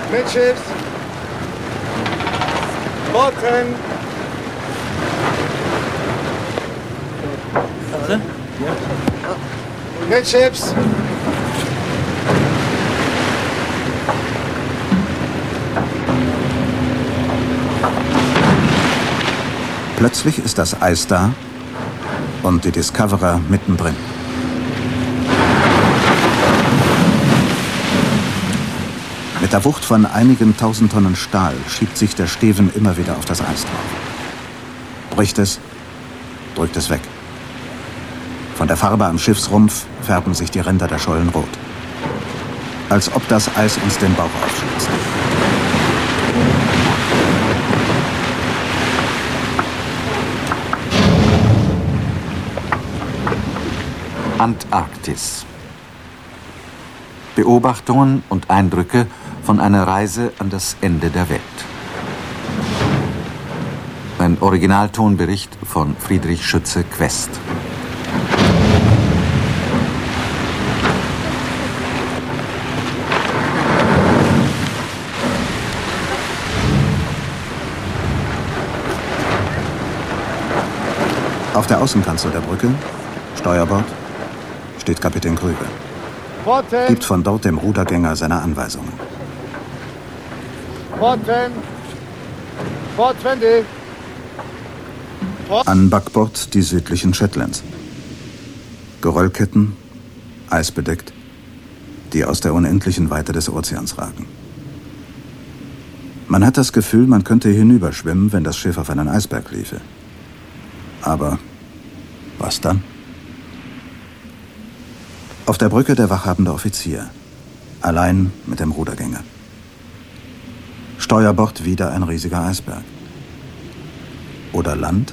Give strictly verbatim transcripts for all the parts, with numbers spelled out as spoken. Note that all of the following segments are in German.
Midships. Bottom. Warte. Midships. Plötzlich ist das Eis da und die Discoverer mittendrin. Mit der Wucht von einigen tausend Tonnen Stahl schiebt sich der Steven immer wieder auf das Eis drauf. Bricht es, drückt es weg. Von der Farbe am Schiffsrumpf färben sich die Ränder der Schollen rot. Als ob das Eis uns den Bauch aufschlitzt. Antarktis. Beobachtungen und Eindrücke von einer Reise an das Ende der Welt. Ein Originaltonbericht von Friedrich Schütze-Quest. Auf der Außenkanzel der Brücke, Steuerbord, steht Kapitän Krüger. Gibt von dort dem Rudergänger seine Anweisungen. An Backbord die südlichen Shetlands. Geröllketten, eisbedeckt, die aus der unendlichen Weite des Ozeans ragen. Man hat das Gefühl, man könnte hinüberschwimmen, wenn das Schiff auf einen Eisberg liefe. Aber was dann? Auf der Brücke der wachhabende Offizier, allein mit dem Rudergänger. Steuerbord wieder ein riesiger Eisberg. Oder Land?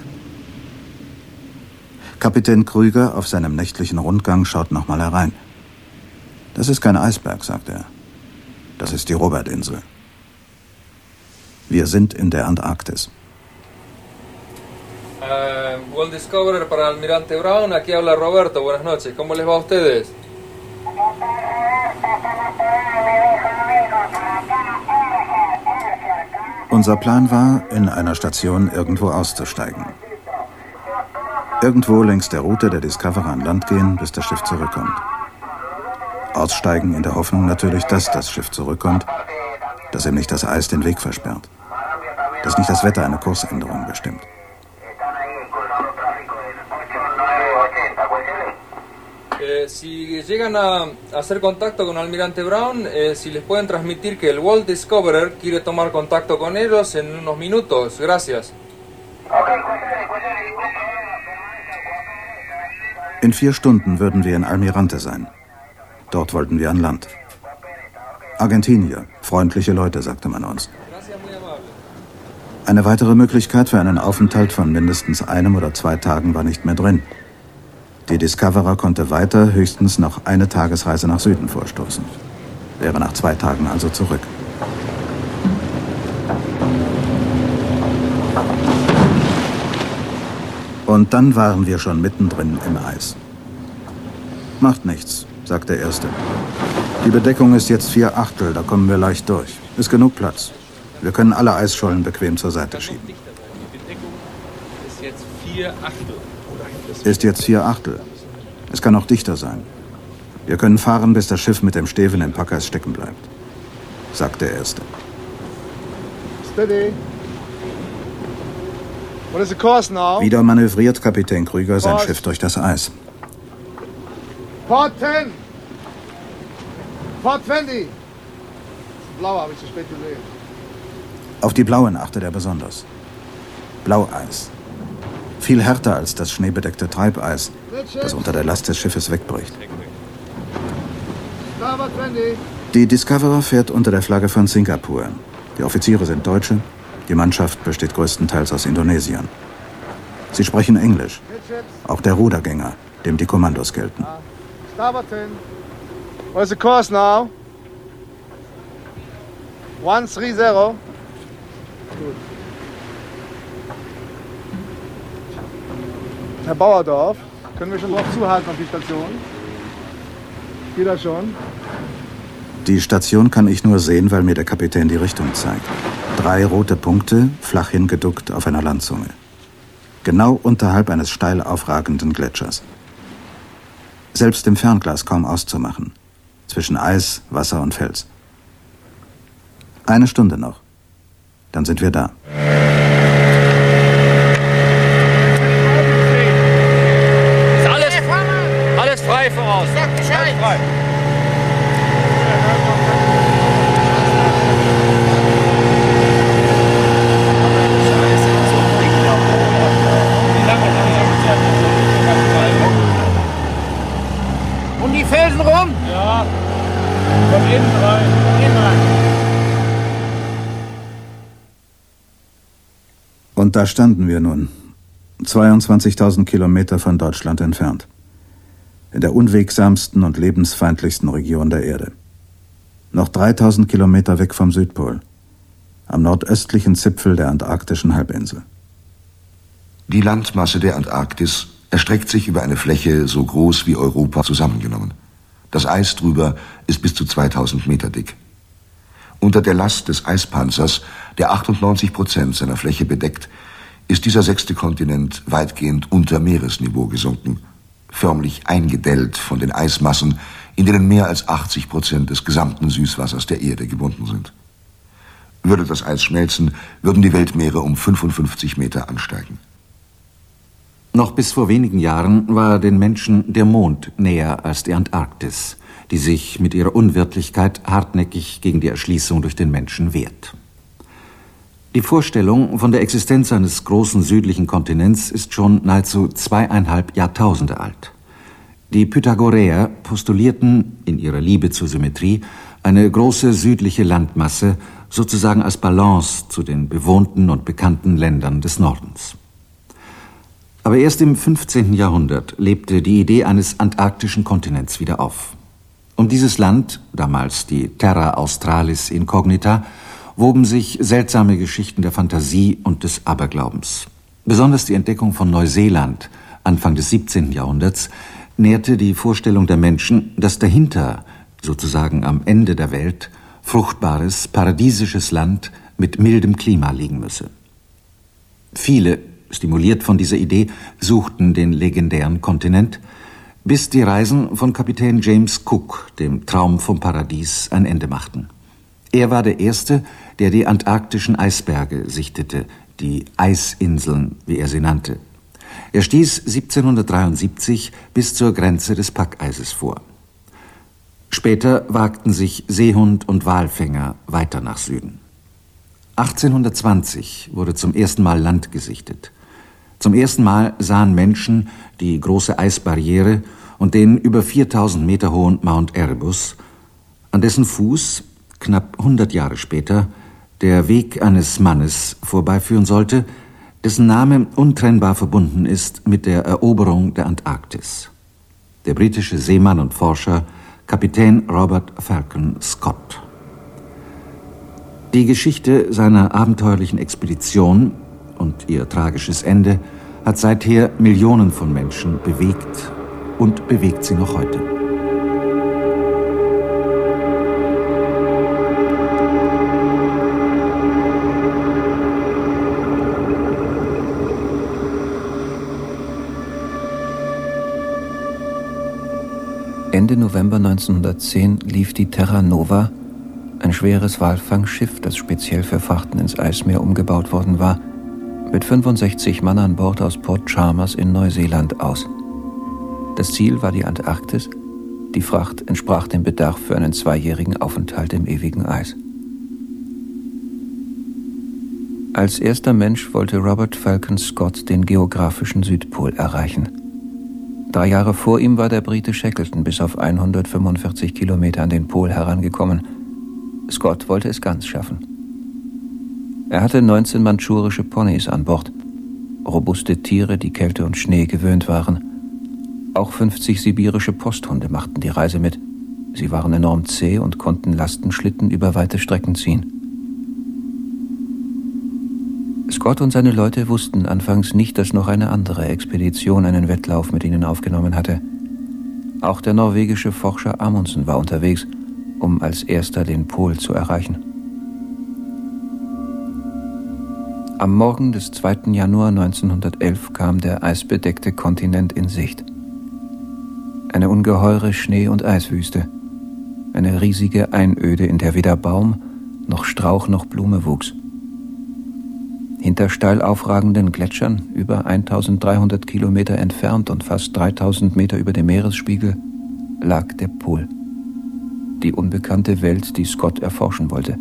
Kapitän Krüger auf seinem nächtlichen Rundgang schaut nochmal herein. Das ist kein Eisberg, sagt er. Das ist die Robertinsel. Wir sind in der Antarktis. Uh, World Discoverer para Almirante Brown, aquí habla Roberto, buenas noches, ¿cómo les va a ustedes? Unser Plan war, in einer Station irgendwo auszusteigen. Irgendwo längs der Route der Discoverer an Land gehen, bis das Schiff zurückkommt. Aussteigen in der Hoffnung natürlich, dass das Schiff zurückkommt, dass ihm nicht das Eis den Weg versperrt, dass nicht das Wetter eine Kursänderung bestimmt. Eh, si llegan a hacer contacto con Almirante Brown, eh, si les pueden transmitir que el World Discoverer quiere tomar contacto con ellos en unos minutos. Gracias. In vier Stunden würden wir in Almirante sein. Dort wollten wir an Land. Argentinier, freundliche Leute, sagte man uns. Eine weitere Möglichkeit für einen Aufenthalt von mindestens einem oder zwei Tagen war nicht mehr drin. Die Discoverer konnte weiter höchstens noch eine Tagesreise nach Süden vorstoßen. Wäre nach zwei Tagen also zurück. Und dann waren wir schon mittendrin im Eis. Macht nichts, sagt der Erste. Die Bedeckung ist jetzt vier Achtel, da kommen wir leicht durch. Ist genug Platz. Wir können alle Eisschollen bequem zur Seite schieben. Die Bedeckung ist jetzt vier Achtel. Ist jetzt vier Achtel. Es kann auch dichter sein. Wir können fahren, bis das Schiff mit dem Steven im Packeis stecken bleibt, sagt der Erste. Steady. What is the course now? Wieder manövriert Kapitän Krüger sein Schiff durch das Eis. Port zehn. Port zwanzig. Blau habe ich zu spät gesehen. Auf die Blauen achtet er besonders. Blaueis. Viel härter als das schneebedeckte Treibeis, das unter der Last des Schiffes wegbricht. Die Discoverer fährt unter der Flagge von Singapur. Die Offiziere sind Deutsche, die Mannschaft besteht größtenteils aus Indonesiern. Sie sprechen Englisch, auch der Rudergänger, dem die Kommandos gelten. What's the course now? one three zero. Gut. Herr Bauerdorf, können wir schon drauf zuhalten auf die Station? Geht das schon? Die Station kann ich nur sehen, weil mir der Kapitän die Richtung zeigt. Drei rote Punkte, flach hingeduckt auf einer Landzunge. Genau unterhalb eines steil aufragenden Gletschers. Selbst im Fernglas kaum auszumachen. Zwischen Eis, Wasser und Fels. Eine Stunde noch. Dann sind wir da. Ist alles, alles frei voraus. Sag Bescheid. Frei. Um die Felsen rum? Ja. Von innen rein. Innen rein. Und da standen wir nun, zweiundzwanzigtausend Kilometer von Deutschland entfernt, in der unwegsamsten und lebensfeindlichsten Region der Erde. Noch dreitausend Kilometer weg vom Südpol, am nordöstlichen Zipfel der antarktischen Halbinsel. Die Landmasse der Antarktis erstreckt sich über eine Fläche so groß wie Europa zusammengenommen. Das Eis drüber ist bis zu zweitausend Meter dick. Unter der Last des Eispanzers, der achtundneunzig Prozent seiner Fläche bedeckt, ist dieser sechste Kontinent weitgehend unter Meeresniveau gesunken, förmlich eingedellt von den Eismassen, in denen mehr als achtzig Prozent des gesamten Süßwassers der Erde gebunden sind. Würde das Eis schmelzen, würden die Weltmeere um fünfundfünfzig Meter ansteigen. Noch bis vor wenigen Jahren war den Menschen der Mond näher als die Antarktis, die sich mit ihrer Unwirtlichkeit hartnäckig gegen die Erschließung durch den Menschen wehrt. Die Vorstellung von der Existenz eines großen südlichen Kontinents ist schon nahezu zweieinhalb Jahrtausende alt. Die Pythagoreer postulierten in ihrer Liebe zur Symmetrie eine große südliche Landmasse sozusagen als Balance zu den bewohnten und bekannten Ländern des Nordens. Aber erst im fünfzehnten Jahrhundert lebte die Idee eines antarktischen Kontinents wieder auf. Um dieses Land, damals die Terra Australis Incognita, woben sich seltsame Geschichten der Fantasie und des Aberglaubens. Besonders die Entdeckung von Neuseeland, Anfang des siebzehnten Jahrhunderts, nährte die Vorstellung der Menschen, dass dahinter, sozusagen am Ende der Welt, fruchtbares, paradiesisches Land mit mildem Klima liegen müsse. Viele, stimuliert von dieser Idee, suchten den legendären Kontinent, bis die Reisen von Kapitän James Cook, dem Traum vom Paradies, ein Ende machten. Er war der Erste, der die antarktischen Eisberge sichtete, die Eisinseln, wie er sie nannte. Er stieß siebzehnhundertdreiundsiebzig bis zur Grenze des Packeises vor. Später wagten sich Seehund und Walfänger weiter nach Süden. achtzehnhundertzwanzig wurde zum ersten Mal Land gesichtet. Zum ersten Mal sahen Menschen die große Eisbarriere und den über viertausend Meter hohen Mount Erebus, an dessen Fuß, knapp hundert Jahre später, der Weg eines Mannes vorbeiführen sollte, dessen Name untrennbar verbunden ist mit der Eroberung der Antarktis. Der britische Seemann und Forscher Kapitän Robert Falcon Scott. Die Geschichte seiner abenteuerlichen Expedition und ihr tragisches Ende hat seither Millionen von Menschen bewegt und bewegt sie noch heute. Ende November neunzehnhundertzehn lief die Terra Nova, ein schweres Walfangschiff, das speziell für Fahrten ins Eismeer umgebaut worden war, mit fünfundsechzig Mann an Bord aus Port Chalmers in Neuseeland aus. Das Ziel war die Antarktis, die Fracht entsprach dem Bedarf für einen zweijährigen Aufenthalt im ewigen Eis. Als erster Mensch wollte Robert Falcon Scott den geografischen Südpol erreichen. Drei Jahre vor ihm war der Brite Shackleton bis auf hundertfünfundvierzig Kilometer an den Pol herangekommen. Scott wollte es ganz schaffen. Er hatte neunzehn mandschurische Ponys an Bord, robuste Tiere, die Kälte und Schnee gewöhnt waren. Auch fünfzig sibirische Posthunde machten die Reise mit. Sie waren enorm zäh und konnten Lastenschlitten über weite Strecken ziehen. Scott und seine Leute wussten anfangs nicht, dass noch eine andere Expedition einen Wettlauf mit ihnen aufgenommen hatte. Auch der norwegische Forscher Amundsen war unterwegs um als erster den Pol zu erreichen. Am Morgen des zweiten Januar neunzehnhundertelf kam der eisbedeckte Kontinent in Sicht. Eine ungeheure Schnee- und Eiswüste. Eine riesige Einöde, in der weder Baum, noch Strauch, noch Blume wuchs. Hinter steil aufragenden Gletschern, über eintausenddreihundert Kilometer entfernt und fast dreitausend Meter über dem Meeresspiegel, lag der Pol. Die unbekannte Welt, die Scott erforschen wollte.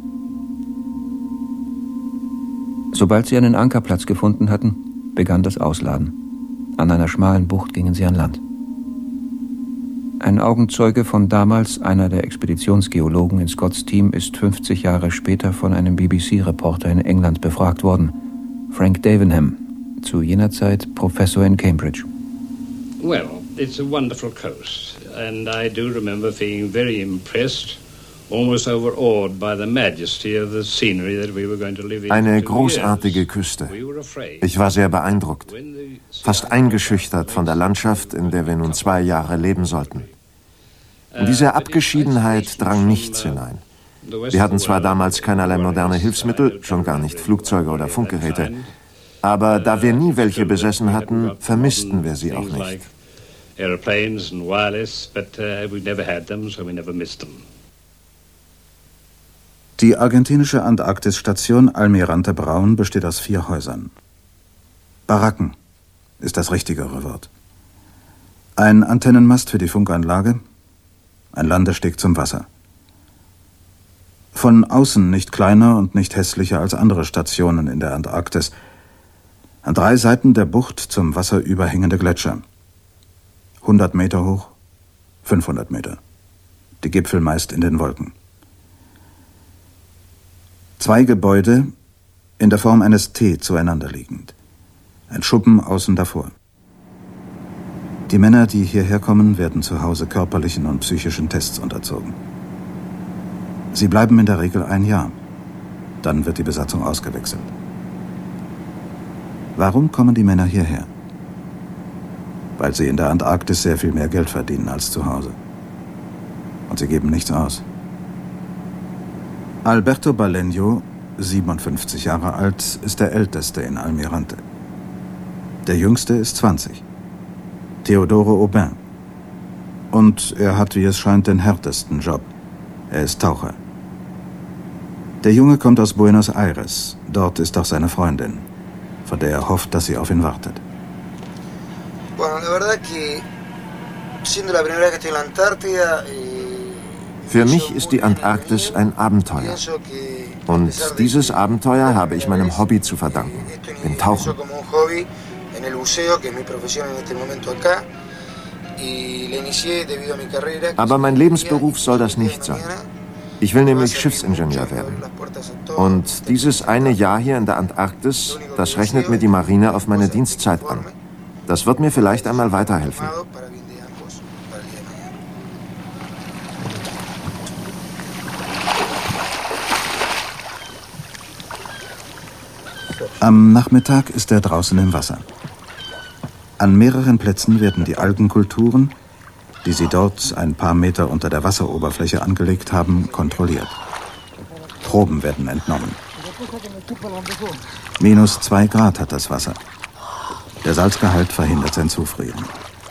Sobald sie einen Ankerplatz gefunden hatten, begann das Ausladen. An einer schmalen Bucht gingen sie an Land. Ein Augenzeuge von damals, einer der Expeditionsgeologen in Scotts Team, ist fünfzig Jahre später von einem B B C-Reporter in England befragt worden. Frank Davenham, zu jener Zeit Professor in Cambridge. Well, it's a wonderful coast, and I do remember being very impressed, almost overawed by the majesty of the scenery that we were going to live in. Eine großartige Küste. Ich war sehr beeindruckt, fast eingeschüchtert von der Landschaft, in der wir nun zwei Jahre leben sollten. In diese Abgeschiedenheit drang nichts hinein. Wir hatten zwar damals keinerlei moderne Hilfsmittel, schon gar nicht Flugzeuge oder Funkgeräte, aber da wir nie welche besessen hatten, vermissten wir sie auch nicht. Airplanes and wireless, but uh, we never had them, so we never missed them. Die argentinische Antarktisstation Almirante Brown besteht aus vier Häusern. Baracken ist das richtigere Wort. Ein Antennenmast für die Funkanlage, ein Landesteg zum Wasser. Von außen nicht kleiner und nicht hässlicher als andere Stationen in der Antarktis. An drei Seiten der Bucht zum Wasser überhängende Gletscher. hundert Meter hoch, fünfhundert Meter. Die Gipfel meist in den Wolken. Zwei Gebäude in der Form eines T zueinander liegend. Ein Schuppen außen davor. Die Männer, die hierher kommen, werden zu Hause körperlichen und psychischen Tests unterzogen. Sie bleiben in der Regel ein Jahr. Dann wird die Besatzung ausgewechselt. Warum kommen die Männer hierher? Weil sie in der Antarktis sehr viel mehr Geld verdienen als zu Hause. Und sie geben nichts aus. Alberto Baleño, siebenundfünfzig Jahre alt, ist der Älteste in Almirante. Der Jüngste ist zwanzig. Teodoro Aubin. Und er hat, wie es scheint, den härtesten Job. Er ist Taucher. Der Junge kommt aus Buenos Aires. Dort ist auch seine Freundin, von der er hofft, dass sie auf ihn wartet. Für mich ist die Antarktis ein Abenteuer. Und dieses Abenteuer habe ich meinem Hobby zu verdanken, dem Tauchen. Aber mein Lebensberuf soll das nicht sein. Ich will nämlich Schiffsingenieur werden. Und dieses eine Jahr hier in der Antarktis, das rechnet mir die Marine auf meine Dienstzeit an. Das wird mir vielleicht einmal weiterhelfen. Am Nachmittag ist er draußen im Wasser. An mehreren Plätzen werden die Algenkulturen, die sie dort ein paar Meter unter der Wasseroberfläche angelegt haben, kontrolliert. Proben werden entnommen. Minus zwei Grad hat das Wasser. Der Salzgehalt verhindert sein Zufrieren.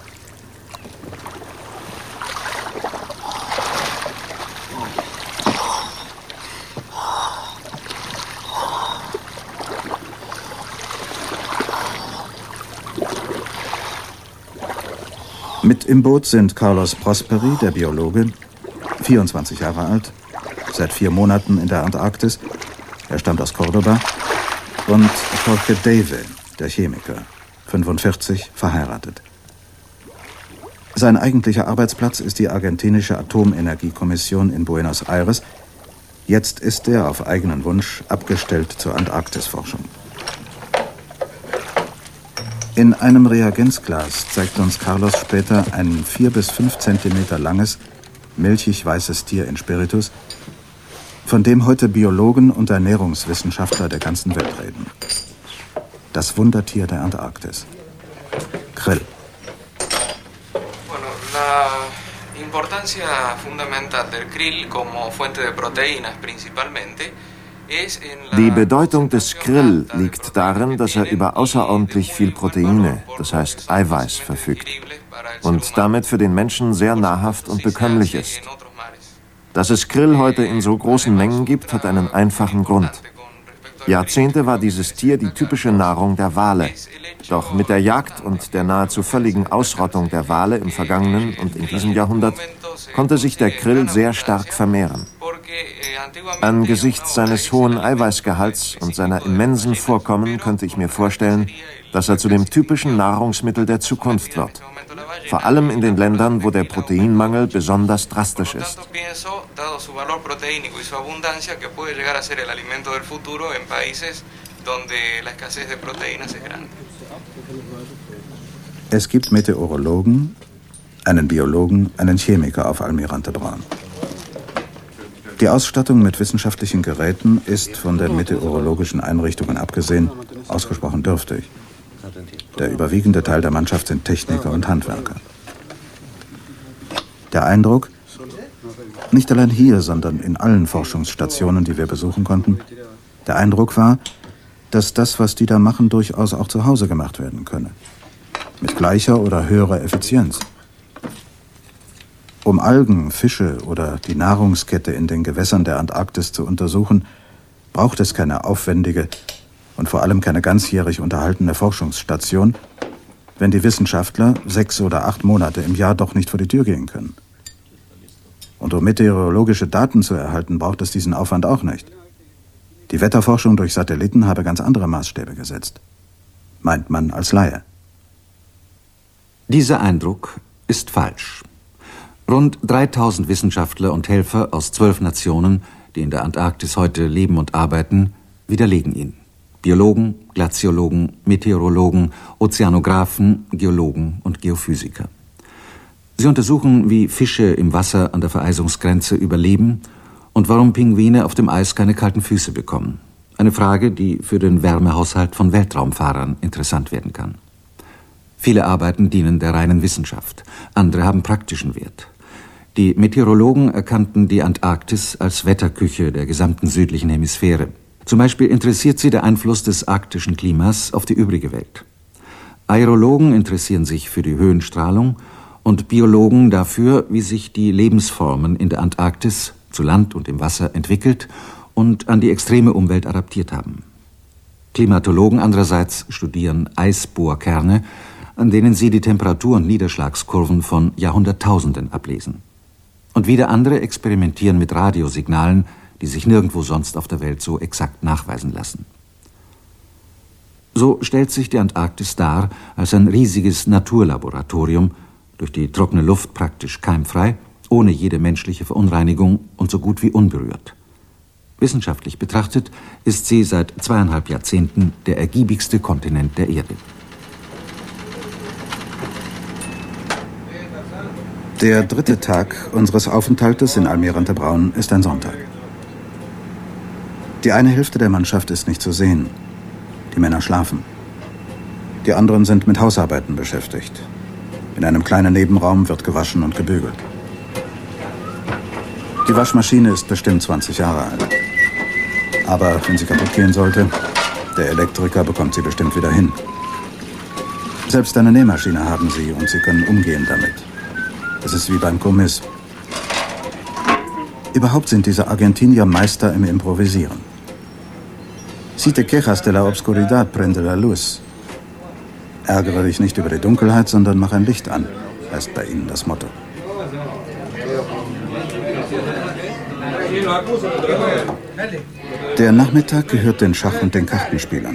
Mit im Boot sind Carlos Prosperi, der Biologe, vierundzwanzig Jahre alt, seit vier Monaten in der Antarktis, er stammt aus Cordoba, und Jorge Dave, der Chemiker, fünfundvierzig, verheiratet. Sein eigentlicher Arbeitsplatz ist die argentinische Atomenergiekommission in Buenos Aires. Jetzt ist er auf eigenen Wunsch abgestellt zur Antarktisforschung. In einem Reagenzglas zeigt uns Carlos später ein vier bis fünf Zentimeter langes, milchig-weißes Tier in Spiritus, von dem heute Biologen und Ernährungswissenschaftler der ganzen Welt reden. Das Wundertier der Antarktis. Krill. importancia fundamental del krill como fuente de proteínas principalmente. Die Bedeutung des Krill liegt darin, dass er über außerordentlich viel Proteine, das heißt Eiweiß, verfügt und damit für den Menschen sehr nahrhaft und bekömmlich ist. Dass es Krill heute in so großen Mengen gibt, hat einen einfachen Grund. Jahrzehnte war dieses Tier die typische Nahrung der Wale. Doch mit der Jagd und der nahezu völligen Ausrottung der Wale im vergangenen und in diesem Jahrhundert konnte sich der Krill sehr stark vermehren. Angesichts seines hohen Eiweißgehalts und seiner immensen Vorkommen könnte ich mir vorstellen, dass er zu dem typischen Nahrungsmittel der Zukunft wird. Vor allem in den Ländern, wo der Proteinmangel besonders drastisch ist. Es gibt Meteorologen, einen Biologen, einen Chemiker auf Almirante Brown. Die Ausstattung mit wissenschaftlichen Geräten ist, von den meteorologischen Einrichtungen abgesehen, ausgesprochen dürftig. Der überwiegende Teil der Mannschaft sind Techniker und Handwerker. Der Eindruck, nicht allein hier, sondern in allen Forschungsstationen, die wir besuchen konnten, der Eindruck war, dass das, was die da machen, durchaus auch zu Hause gemacht werden könne. Mit gleicher oder höherer Effizienz. Um Algen, Fische oder die Nahrungskette in den Gewässern der Antarktis zu untersuchen, braucht es keine aufwendige und vor allem keine ganzjährig unterhaltene Forschungsstation, wenn die Wissenschaftler sechs oder acht Monate im Jahr doch nicht vor die Tür gehen können. Und um meteorologische Daten zu erhalten, braucht es diesen Aufwand auch nicht. Die Wetterforschung durch Satelliten habe ganz andere Maßstäbe gesetzt, meint man als Laie. Dieser Eindruck ist falsch. Rund dreitausend Wissenschaftler und Helfer aus zwölf Nationen, die in der Antarktis heute leben und arbeiten, widerlegen ihn. Biologen, Glaziologen, Meteorologen, Ozeanographen, Geologen und Geophysiker. Sie untersuchen, wie Fische im Wasser an der Vereisungsgrenze überleben und warum Pinguine auf dem Eis keine kalten Füße bekommen. Eine Frage, die für den Wärmehaushalt von Weltraumfahrern interessant werden kann. Viele Arbeiten dienen der reinen Wissenschaft, andere haben praktischen Wert. Die Meteorologen erkannten die Antarktis als Wetterküche der gesamten südlichen Hemisphäre. Zum Beispiel interessiert sie der Einfluss des arktischen Klimas auf die übrige Welt. Aerologen interessieren sich für die Höhenstrahlung und Biologen dafür, wie sich die Lebensformen in der Antarktis zu Land und im Wasser entwickelt und an die extreme Umwelt adaptiert haben. Klimatologen andererseits studieren Eisbohrkerne, an denen sie die Temperatur- und Niederschlagskurven von Jahrhunderttausenden ablesen. Und wieder andere experimentieren mit Radiosignalen, die sich nirgendwo sonst auf der Welt so exakt nachweisen lassen. So stellt sich die Antarktis dar als ein riesiges Naturlaboratorium, durch die trockene Luft praktisch keimfrei, ohne jede menschliche Verunreinigung und so gut wie unberührt. Wissenschaftlich betrachtet ist sie seit zweieinhalb Jahrzehnten der ergiebigste Kontinent der Erde. Der dritte Tag unseres Aufenthaltes in Almirante Brown ist ein Sonntag. Die eine Hälfte der Mannschaft ist nicht zu sehen. Die Männer schlafen. Die anderen sind mit Hausarbeiten beschäftigt. In einem kleinen Nebenraum wird gewaschen und gebügelt. Die Waschmaschine ist bestimmt zwanzig Jahre alt. Aber wenn sie kaputt gehen sollte, der Elektriker bekommt sie bestimmt wieder hin. Selbst eine Nähmaschine haben sie und sie können umgehen damit. Es ist wie beim Kommiss. Überhaupt sind diese Argentinier Meister im Improvisieren. Si te quejas de la obscuridad, prende la luz. Ärgere dich nicht über die Dunkelheit, sondern mach ein Licht an, heißt bei ihnen das Motto. Der Nachmittag gehört den Schach- und den Kartenspielern.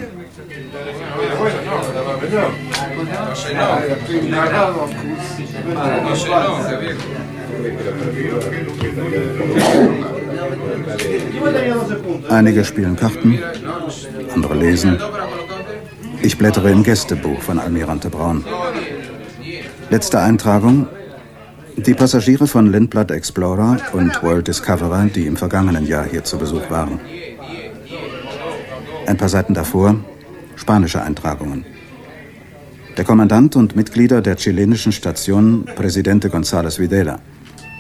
Einige spielen Karten, andere lesen. Ich blättere im Gästebuch von Almirante Brown. Letzte Eintragung: die Passagiere von Lindblad Explorer und World Discoverer, die im vergangenen Jahr hier zu Besuch waren. Ein paar Seiten davor spanische Eintragungen. Der Kommandant und Mitglieder der chilenischen Station Presidente González Videla.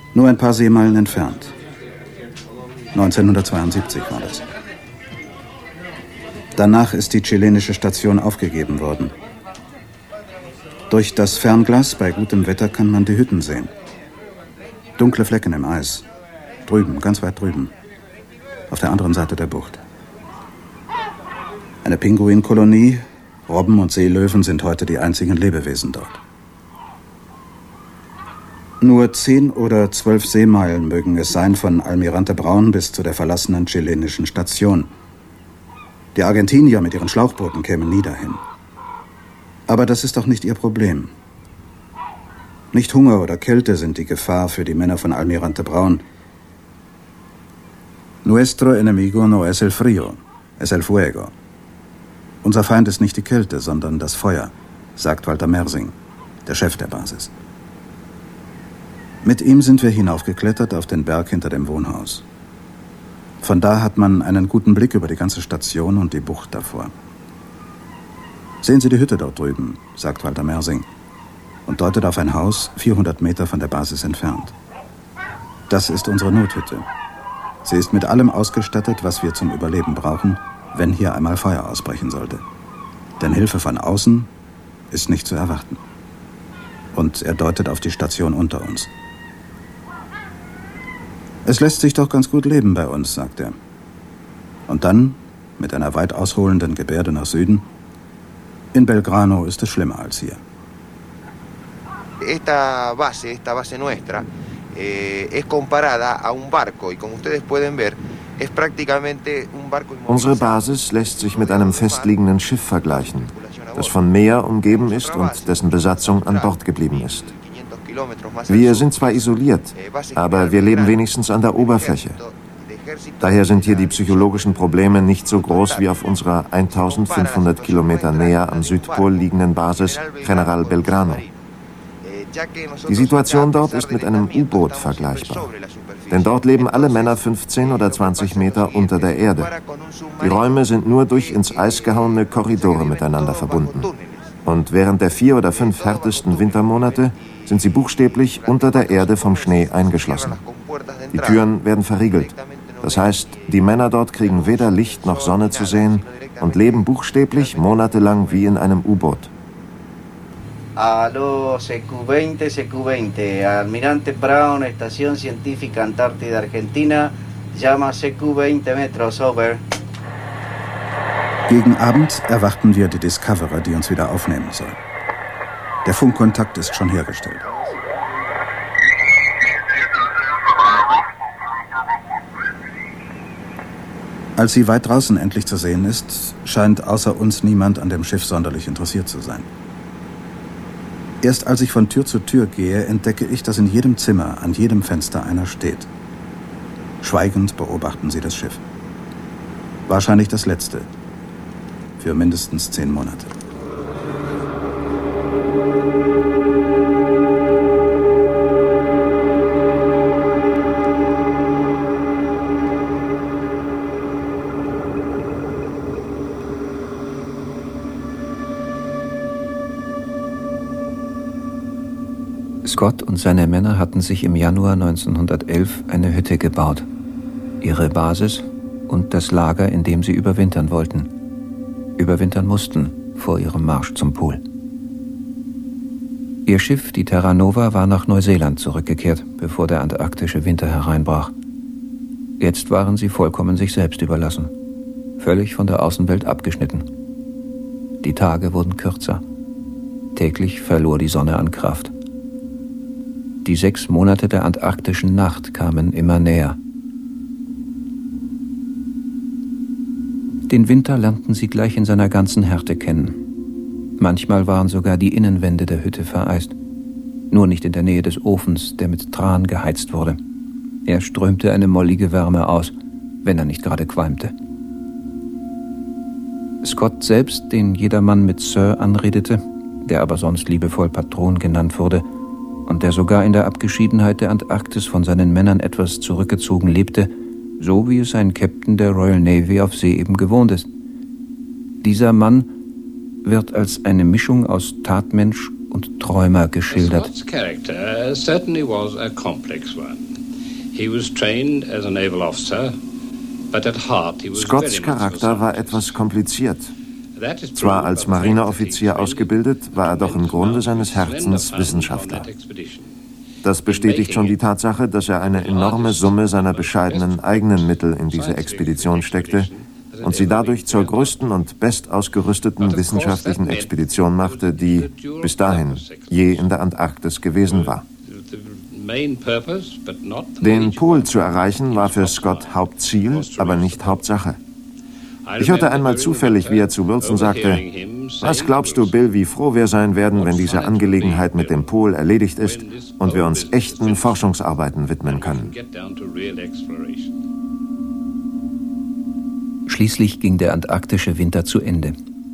Nur ein paar Seemeilen entfernt. neunzehnhundertzweiundsiebzig war das. Danach ist die chilenische Station aufgegeben worden. Durch das Fernglas bei gutem Wetter kann man die Hütten sehen. Dunkle Flecken im Eis. Drüben, ganz weit drüben. Auf der anderen Seite der Bucht. Eine Pinguinkolonie, Robben und Seelöwen sind heute die einzigen Lebewesen dort. Nur zehn oder zwölf Seemeilen mögen es sein von Almirante Brown bis zu der verlassenen chilenischen Station. Die Argentinier mit ihren Schlauchbooten kämen nie dahin. Aber das ist doch nicht ihr Problem. Nicht Hunger oder Kälte sind die Gefahr für die Männer von Almirante Brown. Nuestro enemigo no es el frío, es el fuego. Unser Feind ist nicht die Kälte, sondern das Feuer, sagt Walter Mersing, der Chef der Basis. Mit ihm sind wir hinaufgeklettert auf den Berg hinter dem Wohnhaus. Von da hat man einen guten Blick über die ganze Station und die Bucht davor. Sehen Sie die Hütte dort drüben, sagt Walter Mersing und deutet auf ein Haus vierhundert Meter von der Basis entfernt. Das ist unsere Nothütte. Sie ist mit allem ausgestattet, was wir zum Überleben brauchen, wenn hier einmal Feuer ausbrechen sollte. Denn Hilfe von außen ist nicht zu erwarten. Und er deutet auf die Station unter uns. Es lässt sich doch ganz gut leben bei uns, sagt er. Und dann, mit einer weit ausholenden Gebärde nach Süden, in Belgrano ist es schlimmer als hier. Esta base, esta base nuestra, eh, es comparada a un barco y como ustedes pueden ver, es prácticamente un barco. Unsere Basis lässt sich mit einem festliegenden Schiff vergleichen, das von Meer umgeben ist und dessen Besatzung an Bord geblieben ist. Wir sind zwar isoliert, aber wir leben wenigstens an der Oberfläche. Daher sind hier die psychologischen Probleme nicht so groß wie auf unserer eintausendfünfhundert Kilometer näher am Südpol liegenden Basis General Belgrano. Die Situation dort ist mit einem U-Boot vergleichbar. Denn dort leben alle Männer fünfzehn oder zwanzig Meter unter der Erde. Die Räume sind nur durch ins Eis gehauene Korridore miteinander verbunden. Und während der vier oder fünf härtesten Wintermonate sind sie buchstäblich unter der Erde vom Schnee eingeschlossen. Die Türen werden verriegelt. Das heißt, die Männer dort kriegen weder Licht noch Sonne zu sehen und leben buchstäblich monatelang wie in einem U-Boot. Aló, C Q veinte, C Q veinte, Almirante Brown, Estación Científica Antártida Argentina, llama C Q veinte Metros, over. Gegen Abend erwarten wir die Discoverer, die uns wieder aufnehmen soll. Der Funkkontakt ist schon hergestellt. Als sie weit draußen endlich zu sehen ist, scheint außer uns niemand an dem Schiff sonderlich interessiert zu sein. Erst als ich von Tür zu Tür gehe, entdecke ich, dass in jedem Zimmer, an jedem Fenster einer steht. Schweigend beobachten sie das Schiff. Wahrscheinlich das letzte. Für mindestens zehn Monate. Scott und seine Männer hatten sich im Januar neunzehnhundertelf eine Hütte gebaut. Ihre Basis und das Lager, in dem sie überwintern wollten. Überwintern mussten vor ihrem Marsch zum Pol. Ihr Schiff, die Terra Nova, war nach Neuseeland zurückgekehrt, bevor der antarktische Winter hereinbrach. Jetzt waren sie vollkommen sich selbst überlassen, völlig von der Außenwelt abgeschnitten. Die Tage wurden kürzer. Täglich verlor die Sonne an Kraft. Die sechs Monate der antarktischen Nacht kamen immer näher. Den Winter lernten sie gleich in seiner ganzen Härte kennen. Manchmal waren sogar die Innenwände der Hütte vereist. Nur nicht in der Nähe des Ofens, der mit Tran geheizt wurde. Er strömte eine mollige Wärme aus, wenn er nicht gerade qualmte. Scott selbst, den jedermann mit Sir anredete, der aber sonst liebevoll Patron genannt wurde, und der sogar in der Abgeschiedenheit der Antarktis von seinen Männern etwas zurückgezogen lebte, so wie es ein Captain der Royal Navy auf See eben gewohnt ist. Dieser Mann wird als eine Mischung aus Tatmensch und Träumer geschildert. Scott's character certainly was a complex one. He was trained as a naval officer, but at heart he was Scotts Charakter war etwas kompliziert. Zwar als Marineoffizier ausgebildet, war er doch im Grunde seines Herzens Wissenschaftler. Das bestätigt schon die Tatsache, dass er eine enorme Summe seiner bescheidenen eigenen Mittel in diese Expedition steckte und sie dadurch zur größten und bestausgerüsteten wissenschaftlichen Expedition machte, die bis dahin je in der Antarktis gewesen war. Den Pol zu erreichen war für Scott Hauptziel, aber nicht Hauptsache. Ich hörte einmal zufällig, wie er zu Wilson sagte: Was glaubst du, Bill, wie froh wir sein werden, wenn diese Angelegenheit mit dem Pol erledigt ist und wir uns echten Forschungsarbeiten widmen können? Schließlich ging der antarktische Winter zu Ende.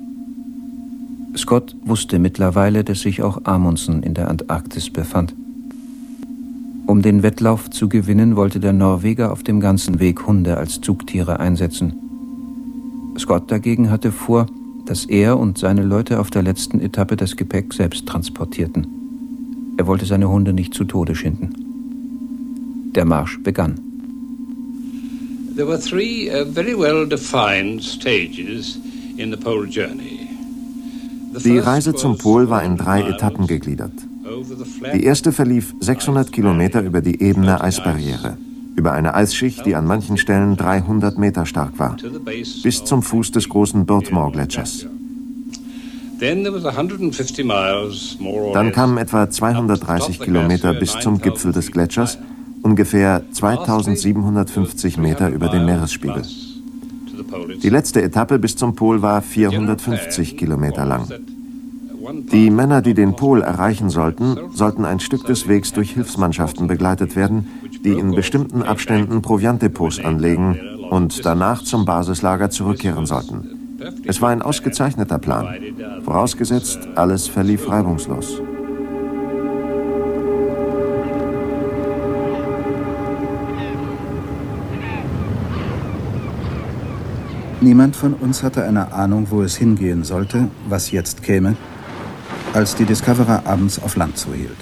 Scott wusste mittlerweile, dass sich auch Amundsen in der Antarktis befand. Um den Wettlauf zu gewinnen, wollte der Norweger auf dem ganzen Weg Hunde als Zugtiere einsetzen. Scott dagegen hatte vor, dass er und seine Leute auf der letzten Etappe das Gepäck selbst transportierten. Er wollte seine Hunde nicht zu Tode schinden. Der Marsch begann. There were three uh, very well defined stages in the pole journey. Die Reise zum Pol war in drei Etappen gegliedert. Die erste verlief sechshundert Kilometer über die ebene Eisbarriere, über eine Eisschicht, die an manchen Stellen dreihundert Meter stark war, bis zum Fuß des großen Biltmore-Gletschers. Dann kamen etwa zweihundertdreißig Kilometer bis zum Gipfel des Gletschers, ungefähr zweitausendsiebenhundertfünfzig Meter über dem Meeresspiegel. Die letzte Etappe bis zum Pol war vierhundertfünfzig Kilometer lang. Die Männer, die den Pol erreichen sollten, sollten ein Stück des Wegs durch Hilfsmannschaften begleitet werden, die in bestimmten Abständen Proviantdepots anlegen und danach zum Basislager zurückkehren sollten. Es war ein ausgezeichneter Plan, vorausgesetzt, alles verlief reibungslos. Niemand von uns hatte eine Ahnung, wo es hingehen sollte, was jetzt käme, als die Discoverer abends auf Land zuhielt.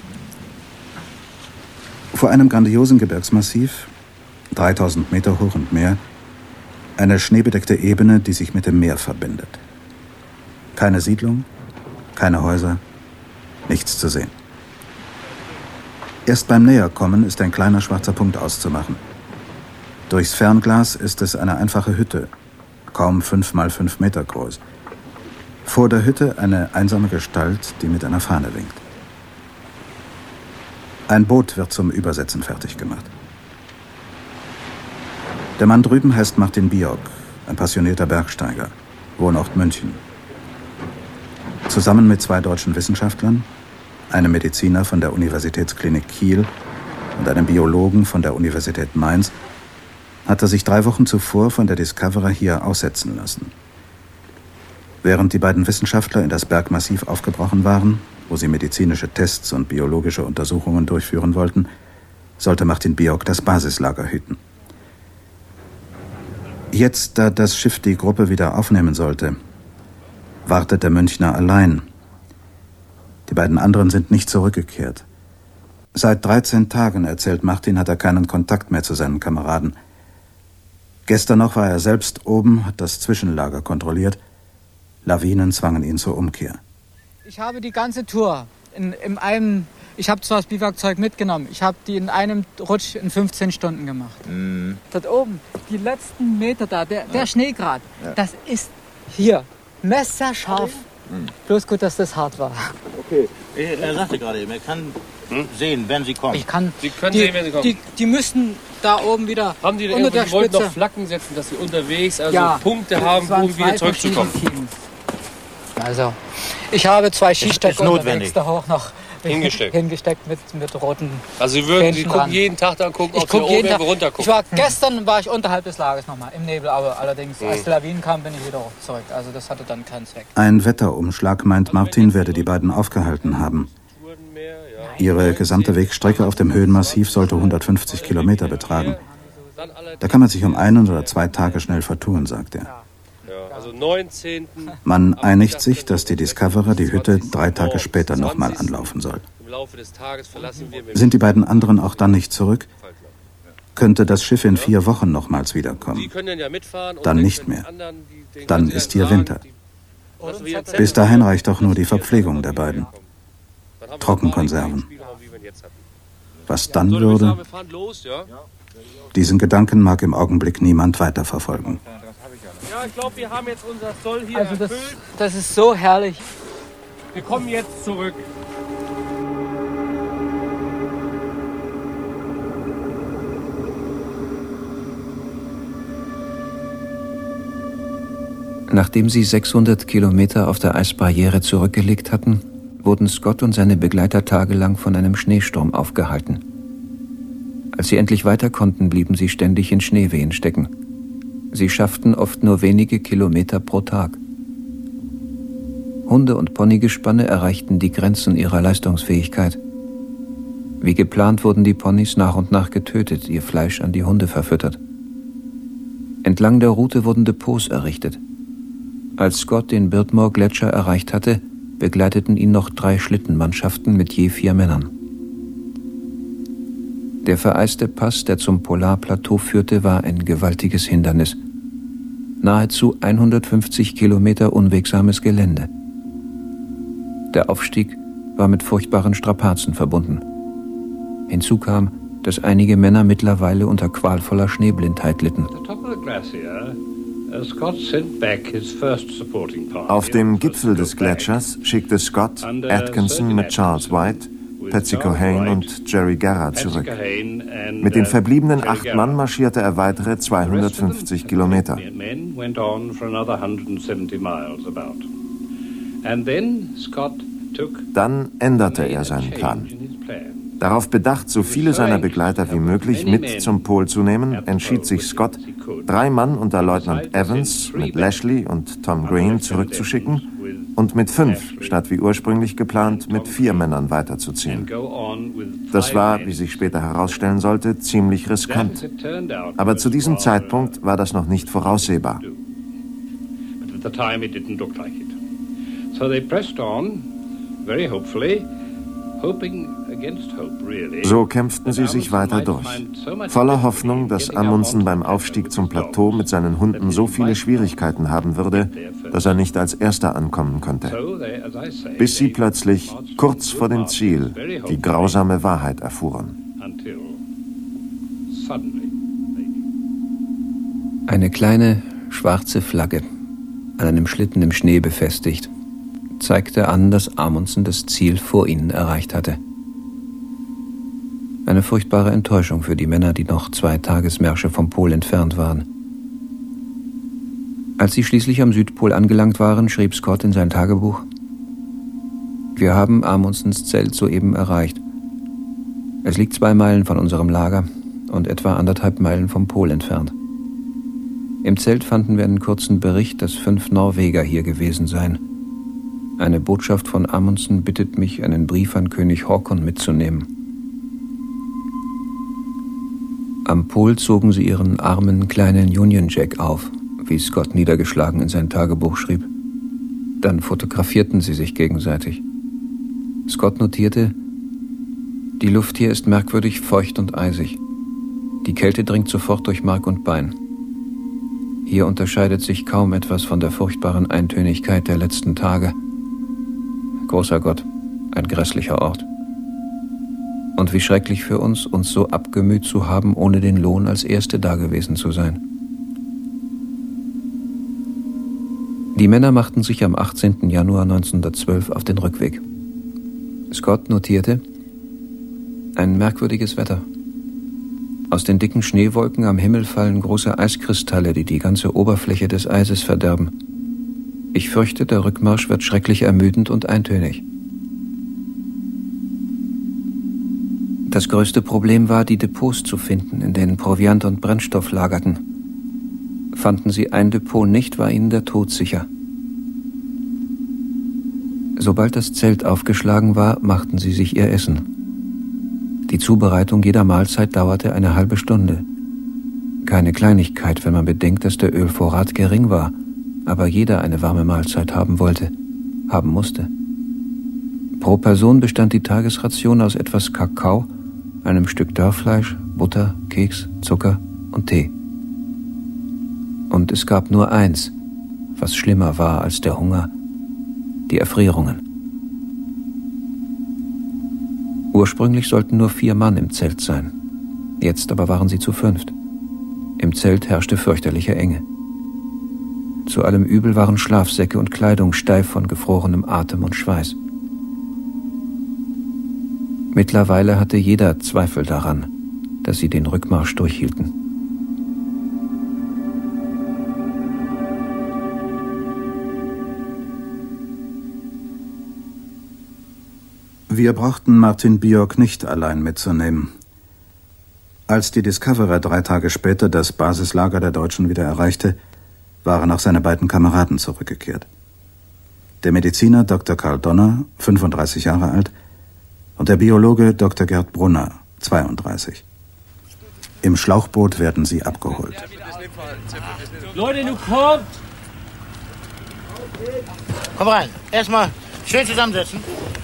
Vor einem grandiosen Gebirgsmassiv, dreitausend Meter hoch und mehr, eine schneebedeckte Ebene, die sich mit dem Meer verbindet. Keine Siedlung, keine Häuser, nichts zu sehen. Erst beim Näherkommen ist ein kleiner schwarzer Punkt auszumachen. Durchs Fernglas ist es eine einfache Hütte, kaum fünf mal fünf Meter groß. Vor der Hütte eine einsame Gestalt, die mit einer Fahne winkt. Ein Boot wird zum Übersetzen fertig gemacht. Der Mann drüben heißt Martin Biok, ein passionierter Bergsteiger, Wohnort München. Zusammen mit zwei deutschen Wissenschaftlern, einem Mediziner von der Universitätsklinik Kiel und einem Biologen von der Universität Mainz, hat er sich drei Wochen zuvor von der Discoverer hier aussetzen lassen. Während die beiden Wissenschaftler in das Bergmassiv aufgebrochen waren, wo sie medizinische Tests und biologische Untersuchungen durchführen wollten, sollte Martin Biok das Basislager hüten. Jetzt, da das Schiff die Gruppe wieder aufnehmen sollte, wartet der Münchner allein. Die beiden anderen sind nicht zurückgekehrt. Seit dreizehn Tagen, erzählt Martin, hat er keinen Kontakt mehr zu seinen Kameraden. Gestern noch war er selbst oben, hat das Zwischenlager kontrolliert. Lawinen zwangen ihn zur Umkehr. Ich habe die ganze Tour in, in einem, ich habe zwar das Biwakzeug mitgenommen, ich habe die in einem Rutsch in fünfzehn Stunden gemacht. Mm. Dort oben, die letzten Meter da, der, der ja. Schneegrad, ja. Das ist hier, messerscharf. Mm. Bloß gut, dass das hart war. Okay. Er sagte gerade eben, er kann hm? sehen, wenn sie kommen. Ich kann, Sie können die, sehen, wenn sie kommen. Die, die müssen da oben wieder haben die unter der die wollten Spitze noch Flaggen setzen, dass sie unterwegs also ja. Punkte haben, um wieder zurückzukommen. Also, ich habe zwei Skistöcke unterwegs da hoch noch hingesteckt, hingesteckt mit, mit roten Also Sie würden, Sie gucken jeden Tag dann gucken, ob Sie oben irgendwo runter gucken. Ich war, gestern war ich unterhalb des Lagers nochmal, im Nebel, aber allerdings, mhm. als die Lawinen kamen, bin ich wieder zurück. Also das hatte dann keinen Zweck. Ein Wetterumschlag, meint Martin, werde die beiden aufgehalten haben. Ihre gesamte Wegstrecke auf dem Höhenmassiv sollte hundertfünfzig Kilometer betragen. Da kann man sich um einen oder zwei Tage schnell vertun, sagt er. Man einigt sich, dass die Discoverer die Hütte drei Tage später nochmal anlaufen soll. Sind die beiden anderen auch dann nicht zurück, könnte das Schiff in vier Wochen nochmals wiederkommen. Dann nicht mehr. Dann ist hier Winter. Bis dahin reicht doch nur die Verpflegung der beiden. Trockenkonserven. Was dann würde, diesen Gedanken mag im Augenblick niemand weiterverfolgen. Ja, ich glaube, wir haben jetzt unser Soll hier also das, erfüllt. Das ist so herrlich. Wir kommen jetzt zurück. Nachdem sie sechshundert Kilometer auf der Eisbarriere zurückgelegt hatten, wurden Scott und seine Begleiter tagelang von einem Schneesturm aufgehalten. Als sie endlich weiter konnten, blieben sie ständig in Schneewehen stecken. Sie schafften oft nur wenige Kilometer pro Tag. Hunde- und Ponygespanne erreichten die Grenzen ihrer Leistungsfähigkeit. Wie geplant wurden die Ponys nach und nach getötet, ihr Fleisch an die Hunde verfüttert. Entlang der Route wurden Depots errichtet. Als Scott den Biltmore-Gletscher erreicht hatte, begleiteten ihn noch drei Schlittenmannschaften mit je vier Männern. Der vereiste Pass, der zum Polarplateau führte, war ein gewaltiges Hindernis. Nahezu hundertfünfzig Kilometer unwegsames Gelände. Der Aufstieg war mit furchtbaren Strapazen verbunden. Hinzu kam, dass einige Männer mittlerweile unter qualvoller Schneeblindheit litten. Auf dem Gipfel des Gletschers schickte Scott Atkinson mit Charles White, Patsy Cohane und Jerry Garrard zurück. Mit den verbliebenen acht Mann marschierte er weitere zweihundertfünfzig Kilometer. Dann änderte er seinen Plan. Darauf bedacht, so viele seiner Begleiter wie möglich mit zum Pol zu nehmen, entschied sich Scott, drei Mann unter Leutnant Evans mit Lashley und Tom Green zurückzuschicken und mit fünf, statt wie ursprünglich geplant, mit vier Männern weiterzuziehen. Das war, wie sich später herausstellen sollte, ziemlich riskant. Aber zu diesem Zeitpunkt war das noch nicht voraussehbar. So kämpften sie sich weiter durch, voller Hoffnung, dass Amundsen beim Aufstieg zum Plateau mit seinen Hunden so viele Schwierigkeiten haben würde, dass er nicht als Erster ankommen konnte. Bis sie plötzlich, kurz vor dem Ziel, die grausame Wahrheit erfuhren. Eine kleine, schwarze Flagge, an einem Schlitten im Schnee befestigt, zeigte an, dass Amundsen das Ziel vor ihnen erreicht hatte. Eine furchtbare Enttäuschung für die Männer, die noch zwei Tagesmärsche vom Pol entfernt waren. Als sie schließlich am Südpol angelangt waren, schrieb Scott in sein Tagebuch: Wir haben Amundsens Zelt soeben erreicht. Es liegt zwei Meilen von unserem Lager und etwa anderthalb Meilen vom Pol entfernt. Im Zelt fanden wir einen kurzen Bericht, dass fünf Norweger hier gewesen seien. Eine Botschaft von Amundsen bittet mich, einen Brief an König Haakon mitzunehmen. Am Pol zogen sie ihren armen kleinen Union Jack auf, wie Scott niedergeschlagen in sein Tagebuch schrieb. Dann fotografierten sie sich gegenseitig. Scott notierte: Die Luft hier ist merkwürdig feucht und eisig. Die Kälte dringt sofort durch Mark und Bein. Hier unterscheidet sich kaum etwas von der furchtbaren Eintönigkeit der letzten Tage. Großer Gott, ein grässlicher Ort. Und wie schrecklich für uns, uns so abgemüht zu haben, ohne den Lohn als Erste dagewesen zu sein. Die Männer machten sich am achtzehnten Januar neunzehnhundertzwölf auf den Rückweg. Scott notierte: Ein merkwürdiges Wetter. Aus den dicken Schneewolken am Himmel fallen große Eiskristalle, die die ganze Oberfläche des Eises verderben. Ich fürchte, der Rückmarsch wird schrecklich ermüdend und eintönig. Das größte Problem war, die Depots zu finden, in denen Proviant und Brennstoff lagerten. Fanden sie ein Depot nicht, war ihnen der Tod sicher. Sobald das Zelt aufgeschlagen war, machten sie sich ihr Essen. Die Zubereitung jeder Mahlzeit dauerte eine halbe Stunde. Keine Kleinigkeit, wenn man bedenkt, dass der Ölvorrat gering war aber jeder eine warme Mahlzeit haben wollte, haben musste. Pro Person bestand die Tagesration aus etwas Kakao, einem Stück Dörrfleisch, Butter, Keks, Zucker und Tee. Und es gab nur eins, was schlimmer war als der Hunger: die Erfrierungen. Ursprünglich sollten nur vier Mann im Zelt sein. Jetzt aber waren sie zu fünft. Im Zelt herrschte fürchterliche Enge. Zu allem Übel waren Schlafsäcke und Kleidung steif von gefrorenem Atem und Schweiß. Mittlerweile hatte jeder Zweifel daran, dass sie den Rückmarsch durchhielten. Wir brauchten Martin Björk nicht allein mitzunehmen. Als die Discoverer drei Tage später das Basislager der Deutschen wieder erreichte, waren auch seine beiden Kameraden zurückgekehrt. Der Mediziner Doktor Karl Donner, fünfunddreißig Jahre alt, und der Biologe Doktor Gerd Brunner, zweiunddreißig. Im Schlauchboot werden sie abgeholt. Leute, du kommt! Komm rein, erstmal schön zusammensetzen.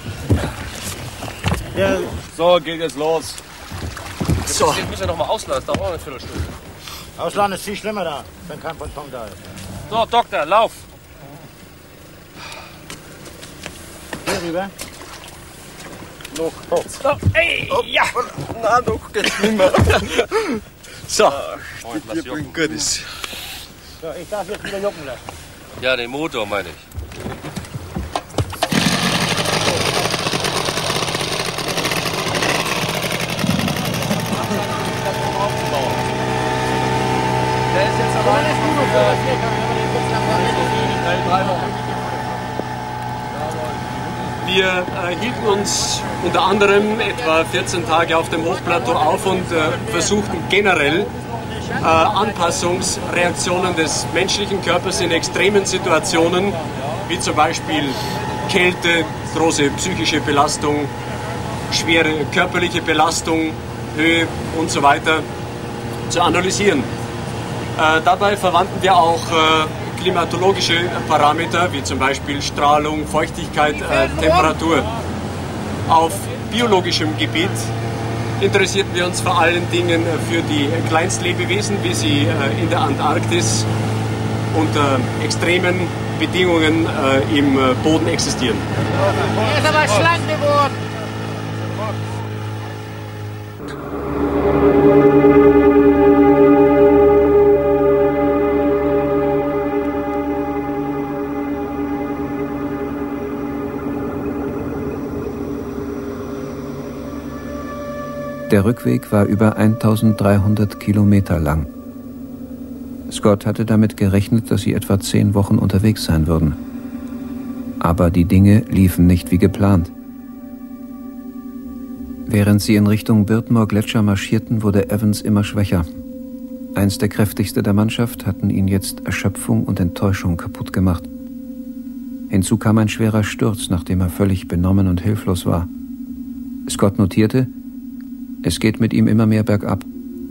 Ja. So, geht jetzt los. So. Jetzt müssen wir noch mal ausladen, da auch eine Viertelstunde. Ausladen ist viel schlimmer da, wenn kein Ponton da ist. So, Doktor, lauf! Hier rüber. Noch kurz. So, ey, ja! Na, noch geht's nicht mehr. So. Ihr bringt Goodies. So, ich darf jetzt wieder jucken lassen. Ja, den Motor meine ich. Der ist jetzt aber alles gut. Wir äh, hielten uns unter anderem etwa vierzehn Tage auf dem Hochplateau auf und äh, versuchten generell äh, Anpassungsreaktionen des menschlichen Körpers in extremen Situationen, wie zum Beispiel Kälte, große psychische Belastung, schwere körperliche Belastung, Höhe und so weiter, zu analysieren. Äh, dabei verwandten wir auch äh, klimatologische Parameter, wie zum Beispiel Strahlung, Feuchtigkeit, äh, Temperatur. Auf biologischem Gebiet interessierten wir uns vor allen Dingen für die Kleinstlebewesen, wie sie äh, in der Antarktis unter extremen Bedingungen äh, im Boden existieren. Er ist aber schlank geworden. Der Rückweg war über eintausenddreihundert Kilometer lang. Scott hatte damit gerechnet, dass sie etwa zehn Wochen unterwegs sein würden. Aber die Dinge liefen nicht wie geplant. Während sie in Richtung Beardmore-Gletscher marschierten, wurde Evans immer schwächer. Einst der kräftigste der Mannschaft hatten ihn jetzt Erschöpfung und Enttäuschung kaputt gemacht. Hinzu kam ein schwerer Sturz, nachdem er völlig benommen und hilflos war. Scott notierte: Es geht mit ihm immer mehr bergab.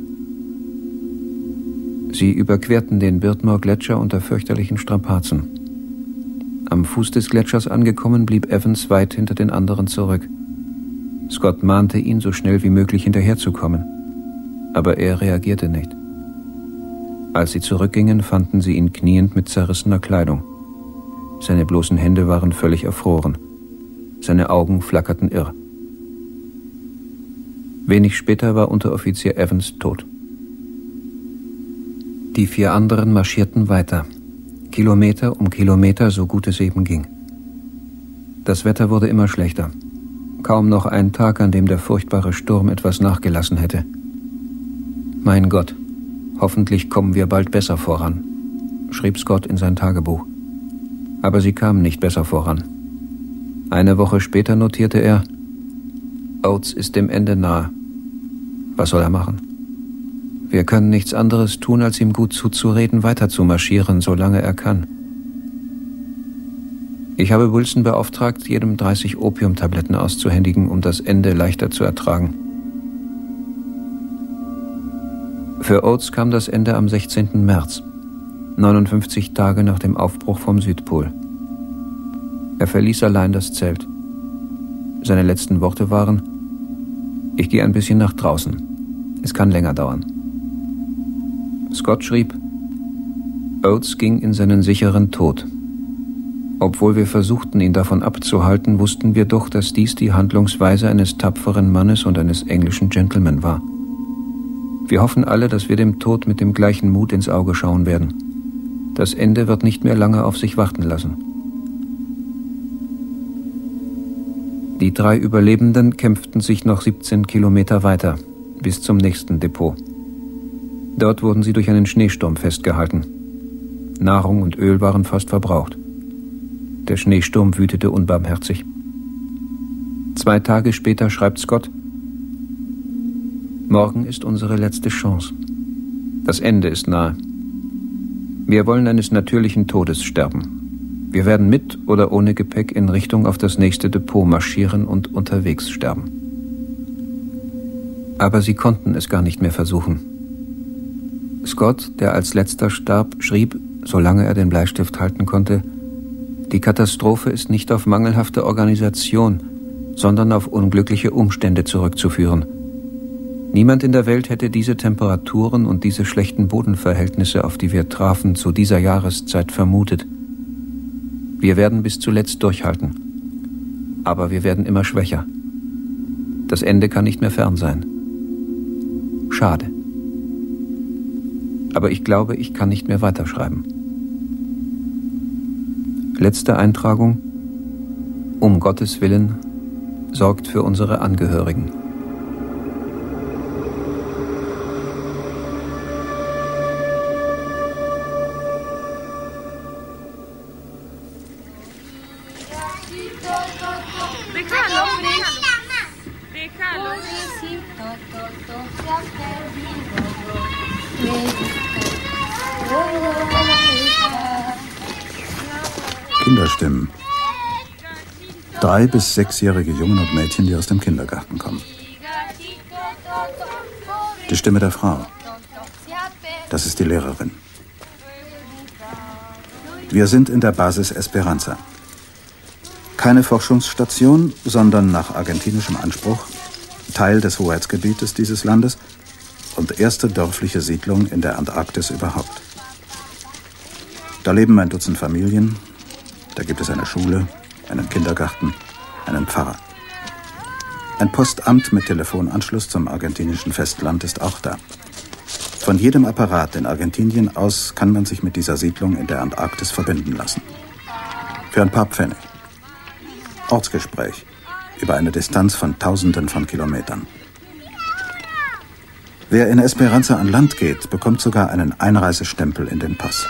Sie überquerten den Beardmore-Gletscher unter fürchterlichen Strapazen. Am Fuß des Gletschers angekommen, blieb Evans weit hinter den anderen zurück. Scott mahnte ihn, so schnell wie möglich hinterherzukommen. Aber er reagierte nicht. Als sie zurückgingen, fanden sie ihn kniend mit zerrissener Kleidung. Seine bloßen Hände waren völlig erfroren. Seine Augen flackerten irr. Wenig später war Unteroffizier Evans tot. Die vier anderen marschierten weiter, Kilometer um Kilometer, so gut es eben ging. Das Wetter wurde immer schlechter. Kaum noch ein Tag, an dem der furchtbare Sturm etwas nachgelassen hätte. Mein Gott, hoffentlich kommen wir bald besser voran, schrieb Scott in sein Tagebuch. Aber sie kamen nicht besser voran. Eine Woche später notierte er: Oates ist dem Ende nahe. Was soll er machen? Wir können nichts anderes tun, als ihm gut zuzureden, weiter zu marschieren, solange er kann. Ich habe Wilson beauftragt, jedem dreißig Opiumtabletten auszuhändigen, um das Ende leichter zu ertragen. Für Oates kam das Ende am sechzehnten März. neunundfünfzig Tage nach dem Aufbruch vom Südpol. Er verließ allein das Zelt. Seine letzten Worte waren: Ich gehe ein bisschen nach draußen. Es kann länger dauern. Scott schrieb: Oates ging in seinen sicheren Tod. Obwohl wir versuchten, ihn davon abzuhalten, wussten wir doch, dass dies die Handlungsweise eines tapferen Mannes und eines englischen Gentleman war. Wir hoffen alle, dass wir dem Tod mit dem gleichen Mut ins Auge schauen werden. Das Ende wird nicht mehr lange auf sich warten lassen. Die drei Überlebenden kämpften sich noch siebzehn Kilometer weiter, bis zum nächsten Depot. Dort wurden sie durch einen Schneesturm festgehalten. Nahrung und Öl waren fast verbraucht. Der Schneesturm wütete unbarmherzig. Zwei Tage später schreibt Scott: Morgen ist unsere letzte Chance. Das Ende ist nahe. Wir wollen eines natürlichen Todes sterben. Wir werden mit oder ohne Gepäck in Richtung auf das nächste Depot marschieren und unterwegs sterben. Aber sie konnten es gar nicht mehr versuchen. Scott, der als letzter starb, schrieb, solange er den Bleistift halten konnte: Die Katastrophe ist nicht auf mangelhafte Organisation, sondern auf unglückliche Umstände zurückzuführen. Niemand in der Welt hätte diese Temperaturen und diese schlechten Bodenverhältnisse, auf die wir trafen, zu dieser Jahreszeit vermutet. Wir werden bis zuletzt durchhalten. Aber wir werden immer schwächer. Das Ende kann nicht mehr fern sein. Schade. Aber ich glaube, ich kann nicht mehr weiterschreiben. Letzte Eintragung: Um Gottes Willen, sorgt für unsere Angehörigen. Kinderstimmen. Drei- bis sechsjährige Jungen und Mädchen, die aus dem Kindergarten kommen. Die Stimme der Frau. Das ist die Lehrerin. Wir sind in der Basis Esperanza. Keine Forschungsstation, sondern nach argentinischem Anspruch Teil des Hoheitsgebietes dieses Landes und erste dörfliche Siedlung in der Antarktis überhaupt. Da leben ein Dutzend Familien, da gibt es eine Schule, einen Kindergarten, einen Pfarrer. Ein Postamt mit Telefonanschluss zum argentinischen Festland ist auch da. Von jedem Apparat in Argentinien aus kann man sich mit dieser Siedlung in der Antarktis verbinden lassen. Für ein paar Pfennig. Ortsgespräch über eine Distanz von Tausenden von Kilometern. Wer in Esperanza an Land geht, bekommt sogar einen Einreisestempel in den Pass.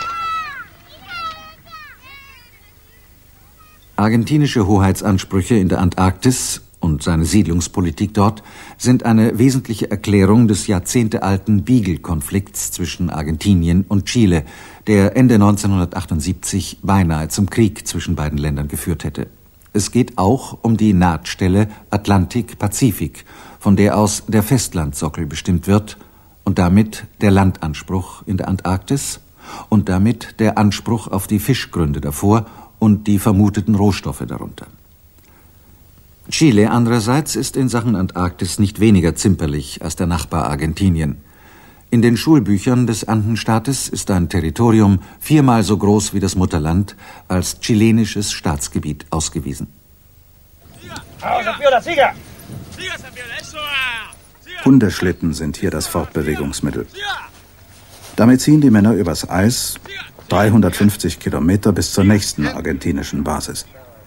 Argentinische Hoheitsansprüche in der Antarktis und seine Siedlungspolitik dort sind eine wesentliche Erklärung des jahrzehntealten Beagle-Konflikts zwischen Argentinien und Chile, der Ende neunzehnhundertachtundsiebzig beinahe zum Krieg zwischen beiden Ländern geführt hätte. Es geht auch um die Nahtstelle Atlantik-Pazifik, von der aus der Festlandsockel bestimmt wird und damit der Landanspruch in der Antarktis und damit der Anspruch auf die Fischgründe davor und die vermuteten Rohstoffe darunter. Chile andererseits ist in Sachen Antarktis nicht weniger zimperlich als der Nachbar Argentinien. In den Schulbüchern des Andenstaates ist ein Territorium viermal so groß wie das Mutterland als chilenisches Staatsgebiet ausgewiesen. Hundeschlitten sind hier das Fortbewegungsmittel. Damit ziehen die Männer übers Eis dreihundertfünfzig Kilometer bis zur nächsten argentinischen Basis.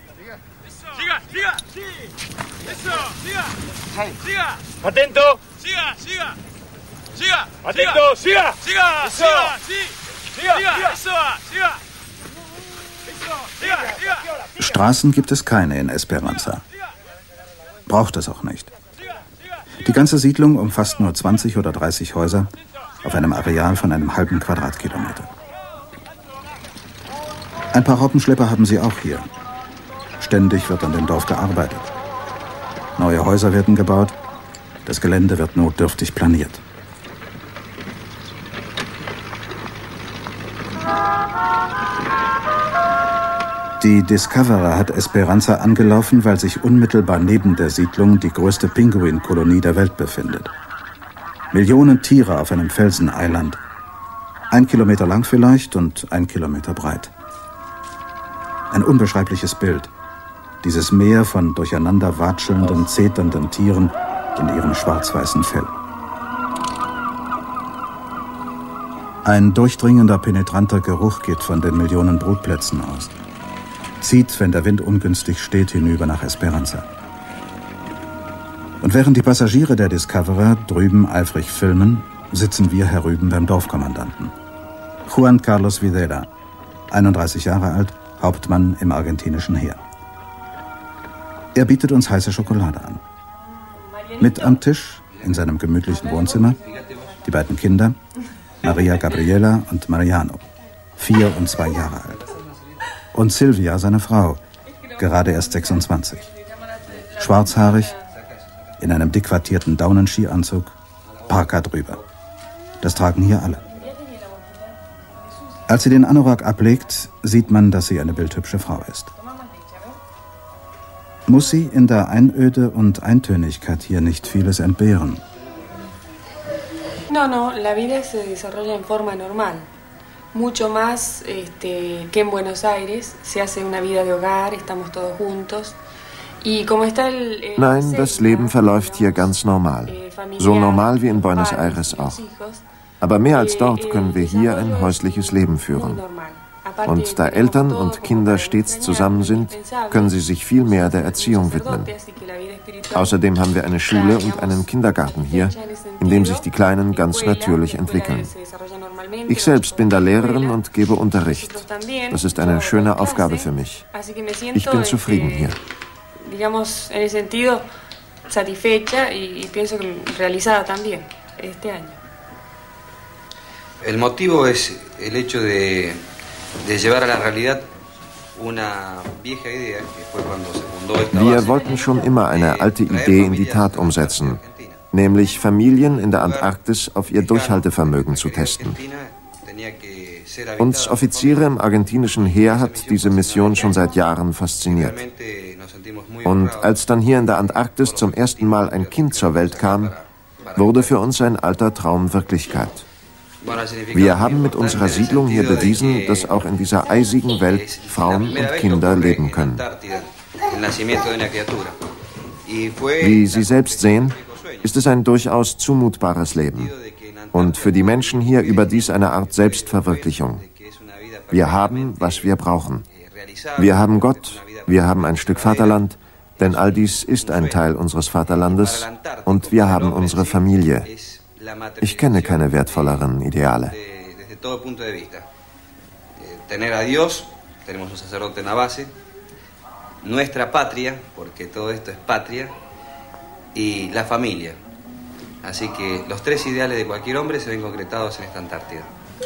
Atento! Siga, siga! Siga! Atento! Siga! Siga! Siga! Siga! Siga! Siga! Straßen gibt es keine in Esperanza. Braucht es auch nicht. Die ganze Siedlung umfasst nur zwanzig oder dreißig Häuser auf einem Areal von einem halben Quadratkilometer. Ein paar Raupenschlepper haben sie auch hier. Ständig wird an dem Dorf gearbeitet. Neue Häuser werden gebaut, das Gelände wird notdürftig planiert. Die Discoverer hat Esperanza angelaufen, weil sich unmittelbar neben der Siedlung die größte Pinguinkolonie der Welt befindet. Millionen Tiere auf einem Felseneiland. Ein Kilometer lang vielleicht und ein Kilometer breit. Ein unbeschreibliches Bild. Dieses Meer von durcheinander watschelnden, zeternden Tieren in ihrem schwarz-weißen Fell. Ein durchdringender, penetranter Geruch geht von den Millionen Brutplätzen aus. Zieht, wenn der Wind ungünstig steht, hinüber nach Esperanza. Und während die Passagiere der Discoverer drüben eifrig filmen, sitzen wir herüben beim Dorfkommandanten. Juan Carlos Videla, einunddreißig Jahre alt, Hauptmann im argentinischen Heer. Er bietet uns heiße Schokolade an. Mit am Tisch, in seinem gemütlichen Wohnzimmer, die beiden Kinder, Maria Gabriela und Mariano, vier und zwei Jahre alt. Und Silvia, seine Frau, gerade erst sechsundzwanzig. Schwarzhaarig, in einem dick wattierten Daunenskianzug, Parka drüber. Das tragen hier alle. Als sie den Anorak ablegt, sieht man, dass sie eine bildhübsche Frau ist. Muss sie in der Einöde und Eintönigkeit hier nicht vieles entbehren? No, no, la vida se desarrolla en forma normal. Mucho más este, que en Buenos Aires. Se hace una vida de hogar, estamos todos juntos. Y como está el, el Nein, das Leben verläuft hier ganz normal. So normal wie in Buenos Aires auch. Aber mehr als dort können wir hier ein häusliches Leben führen. Und da Eltern und Kinder stets zusammen sind, können sie sich viel mehr der Erziehung widmen. Außerdem haben wir eine Schule und einen Kindergarten hier, in dem sich die Kleinen ganz natürlich entwickeln. Ich selbst bin da Lehrerin und gebe Unterricht. Das ist eine schöne Aufgabe für mich. Ich bin zufrieden hier. Digamos, en ese sentido, satisfecha y pienso que realizada también este año. El motivo es el hecho de, de llevar a la realidad una vieja idea que fue cuando se fundó esta base. Wir wollten schon immer eine alte Idee in die Tat umsetzen, nämlich Familien in der Antarktis auf ihr Durchhaltevermögen zu testen. Uns Offiziere im argentinischen Heer hat diese Mission schon seit Jahren fasziniert. Und als dann hier in der Antarktis zum ersten Mal ein Kind zur Welt kam, wurde für uns ein alter Traum Wirklichkeit. Wir haben mit unserer Siedlung hier bewiesen, dass auch in dieser eisigen Welt Frauen und Kinder leben können. Wie Sie selbst sehen, ist es ein durchaus zumutbares Leben. Und für die Menschen hier überdies eine Art Selbstverwirklichung. Wir haben, was wir brauchen. Wir haben Gott, wir haben ein Stück Vaterland, denn all dies ist ein Teil unseres Vaterlandes, und wir haben unsere Familie. Ich kenne keine wertvolleren Ideale. Tener a Dios, tenemos un sacerdote en la base, nuestra patria, porque todo esto es patria, y la familia. Así que los tres ideales de cualquier hombre se ven concretados en esta Antártida.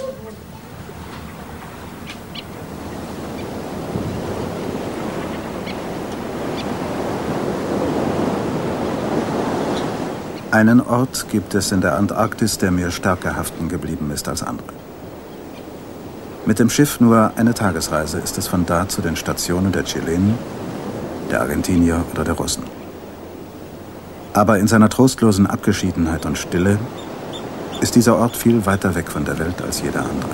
Einen Ort gibt es in der Antarktis, der mir stärker haften geblieben ist als andere. Mit dem Schiff nur eine Tagesreise ist es von da zu den Stationen der Chilenen, der Argentinier oder der Russen. Aber in seiner trostlosen Abgeschiedenheit und Stille ist dieser Ort viel weiter weg von der Welt als jeder andere.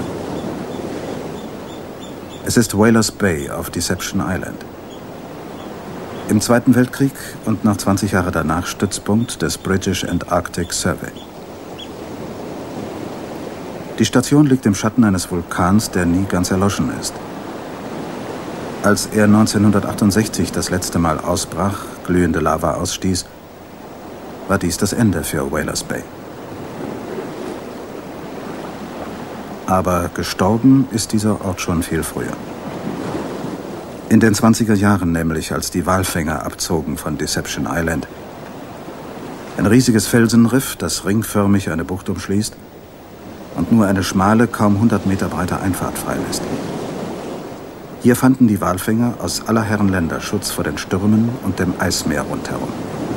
Es ist Whalers Bay auf Deception Island. Im Zweiten Weltkrieg und noch zwanzig Jahre danach Stützpunkt des British Antarctic Survey. Die Station liegt im Schatten eines Vulkans, der nie ganz erloschen ist. Als er neunzehnhundertachtundsechzig das letzte Mal ausbrach, glühende Lava ausstieß, war dies das Ende für Whalers Bay. Aber gestorben ist dieser Ort schon viel früher. In den zwanziger Jahren nämlich, als die Walfänger abzogen von Deception Island. Ein riesiges Felsenriff, das ringförmig eine Bucht umschließt und nur eine schmale, kaum hundert Meter breite Einfahrt freilässt. Hier fanden die Walfänger aus aller Herren Länder Schutz vor den Stürmen und dem Eismeer rundherum.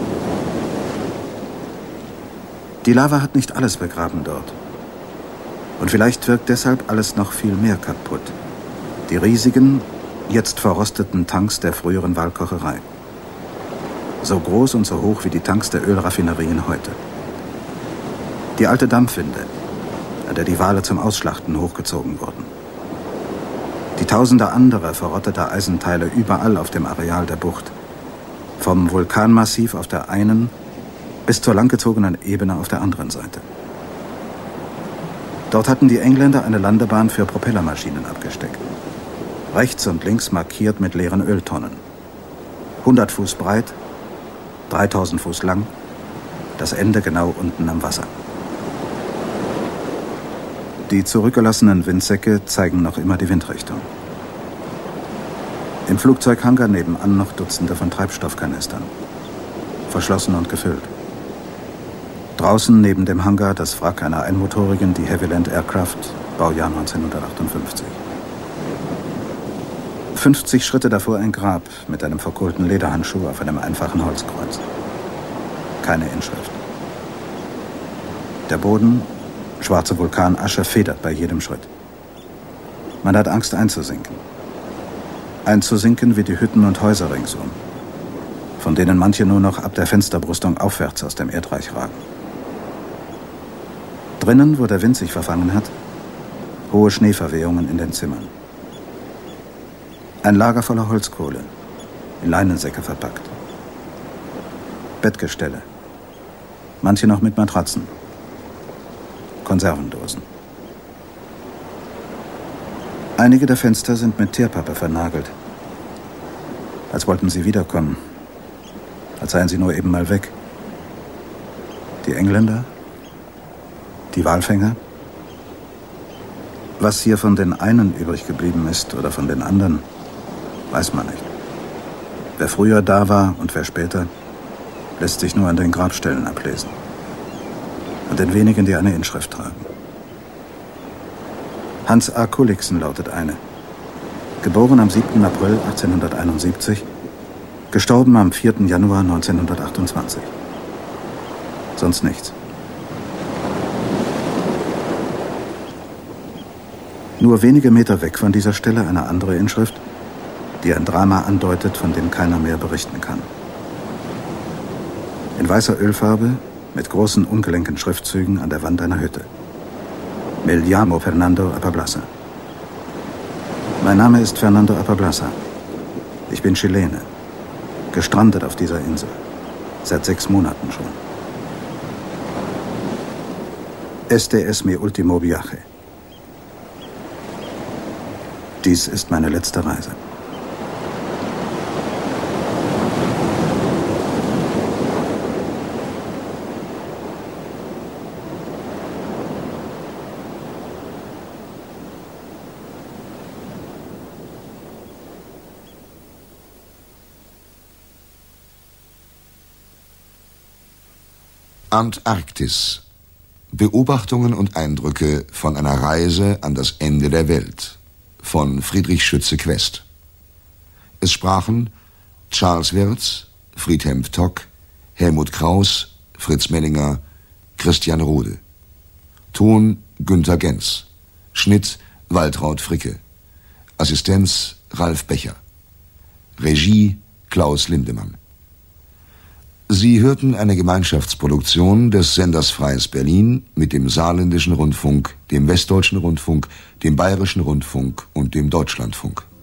Die Lava hat nicht alles begraben dort. Und vielleicht wirkt deshalb alles noch viel mehr kaputt. Die riesigen, jetzt verrosteten Tanks der früheren Walkocherei. So groß und so hoch wie die Tanks der Ölraffinerien heute. Die alte Dampfwinde, an der die Wale zum Ausschlachten hochgezogen wurden. Die tausende anderer verrotteter Eisenteile überall auf dem Areal der Bucht. Vom Vulkanmassiv auf der einen bis zur langgezogenen Ebene auf der anderen Seite. Dort hatten die Engländer eine Landebahn für Propellermaschinen abgesteckt. Rechts und links markiert mit leeren Öltonnen. hundert Fuß breit, dreitausend Fuß lang, das Ende genau unten am Wasser. Die zurückgelassenen Windsäcke zeigen noch immer die Windrichtung. Im Flugzeughangar nebenan noch Dutzende von Treibstoffkanistern. Verschlossen und gefüllt. Draußen neben dem Hangar das Wrack einer einmotorigen de Havilland Aircraft, Baujahr neunzehnhundertachtundfünfzig. fünfzig Schritte davor ein Grab mit einem verkohlten Lederhandschuh auf einem einfachen Holzkreuz. Keine Inschrift. Der Boden, schwarze Vulkanasche, federt bei jedem Schritt. Man hat Angst einzusinken. Einzusinken wie die Hütten und Häuser ringsum, von denen manche nur noch ab der Fensterbrüstung aufwärts aus dem Erdreich ragen. Drinnen, wo der Wind sich verfangen hat, hohe Schneeverwehungen in den Zimmern. Ein Lager voller Holzkohle, in Leinensäcke verpackt. Bettgestelle, manche noch mit Matratzen. Konservendosen. Einige der Fenster sind mit Teerpappe vernagelt. Als wollten sie wiederkommen. Als seien sie nur eben mal weg. Die Engländer? Die Walfänger? Was hier von den einen übrig geblieben ist oder von den anderen, weiß man nicht. Wer früher da war und wer später, lässt sich nur an den Grabstellen ablesen. An den wenigen, die eine Inschrift tragen. Hans A. Kulliksen lautet eine. Geboren am siebten April achtzehnhunderteinundsiebzig, gestorben am vierten Januar neunzehnhundertachtundzwanzig. Sonst nichts. Nur wenige Meter weg von dieser Stelle eine andere Inschrift, die ein Drama andeutet, von dem keiner mehr berichten kann. In weißer Ölfarbe, mit großen ungelenken Schriftzügen an der Wand einer Hütte. Me llamo Fernando Apablasa. Mein Name ist Fernando Apablasa. Ich bin Chilene, gestrandet auf dieser Insel, seit sechs Monaten schon. Este es mi último viaje. Dies ist meine letzte Reise. Antarktis. Beobachtungen und Eindrücke von einer Reise an das Ende der Welt von Friedrich Schütze-Quest. Es sprachen Charles Wirz, Friedhelm Tock, Helmut Kraus, Fritz Menninger, Christian Rode. Ton Günter Genz. Schnitt Waltraud Fricke. Assistenz Ralf Becher. Regie Klaus Lindemann. Sie hörten eine Gemeinschaftsproduktion des Senders Freies Berlin mit dem Saarländischen Rundfunk, dem Westdeutschen Rundfunk, dem Bayerischen Rundfunk und dem Deutschlandfunk.